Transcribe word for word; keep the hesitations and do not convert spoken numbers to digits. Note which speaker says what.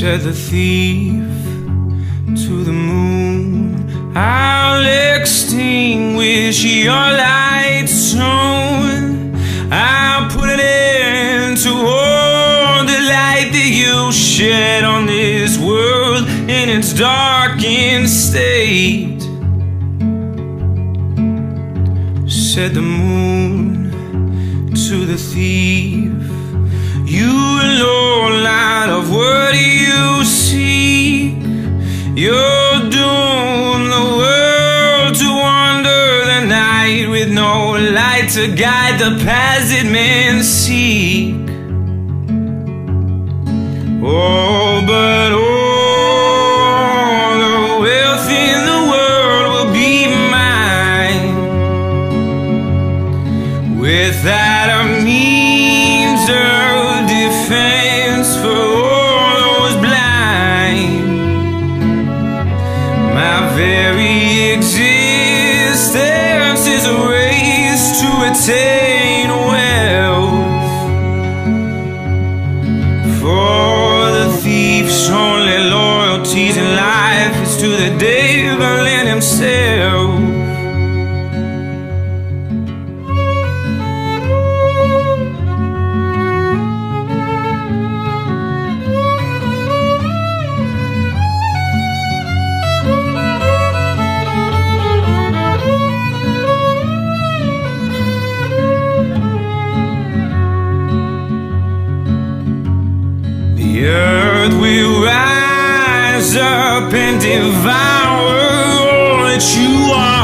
Speaker 1: Said the thief to the moon, I'll extinguish your light soon. I'll put an end to all the light that you shed on this world in its darkened state. Said the moon to the thief, you alone, light of what you seek. You're doomed the world to wander the night with no light to guide the paths that men seek. Oh, but all the wealth in the world will be mine without a means of defense for all those blind. My very existence is a race to attain wealth. For the thief's only loyalties in life is to the devil and himself. The earth will rise up and devour all that you are.